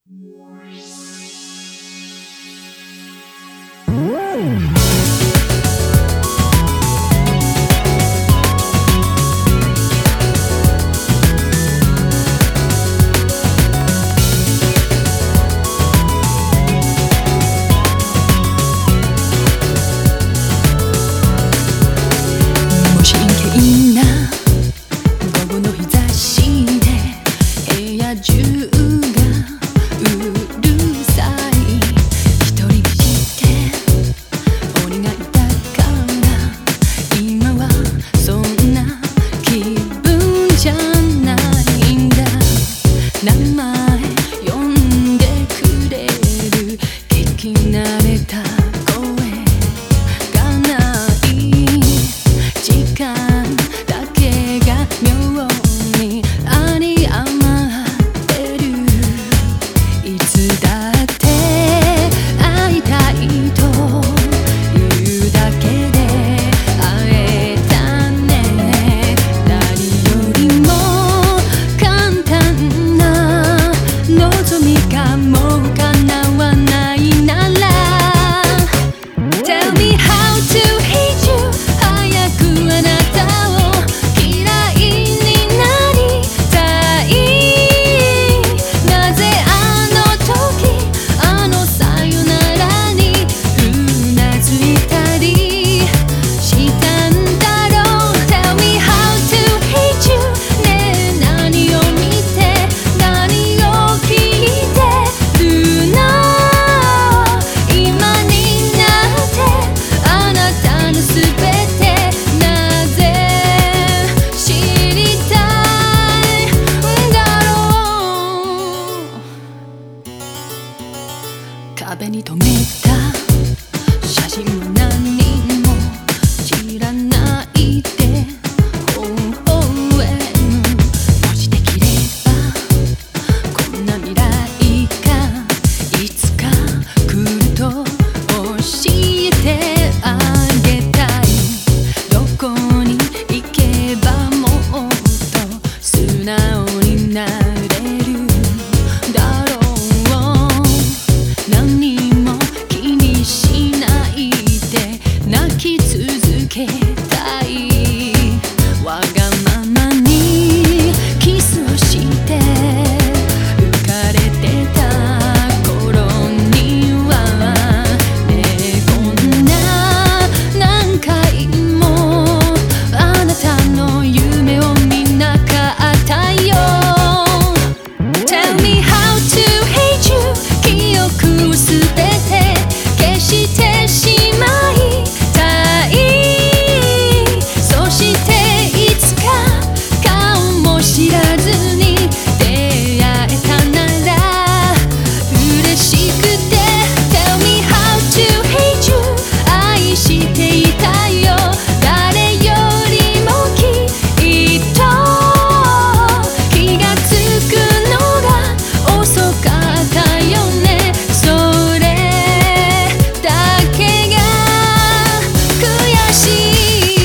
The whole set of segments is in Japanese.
壁に留めた写真も何も知らないで微笑むもしできればこんな未来がいつか来ると教えてあげたいどこに行けばもっと素直になれるだろう何も気にしないで泣き続けたいわがままにキスをして浮かれてた頃にはねえこんな何回もあなたの夢を見なかったよ Tell me how to hate you記憶をすべて消してしまいたいそしていつか顔も知らずに出会えたなら嬉しくて Tell me how to hate you 愛していたよ誰よりもきっと気がつくのが遅かったよねそれだけが悔しい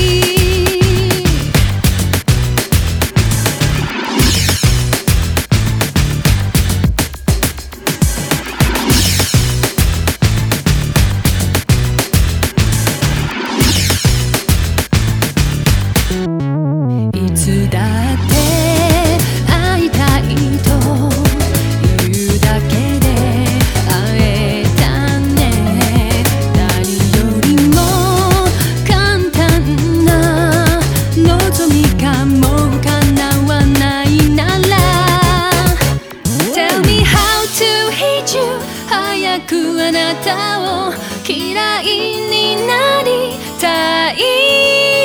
いつだって会いたいと言うだけで会えたね誰よりも簡単な望みがもう叶わないなら Tell me how to hate you 早くあなたを嫌いになりたい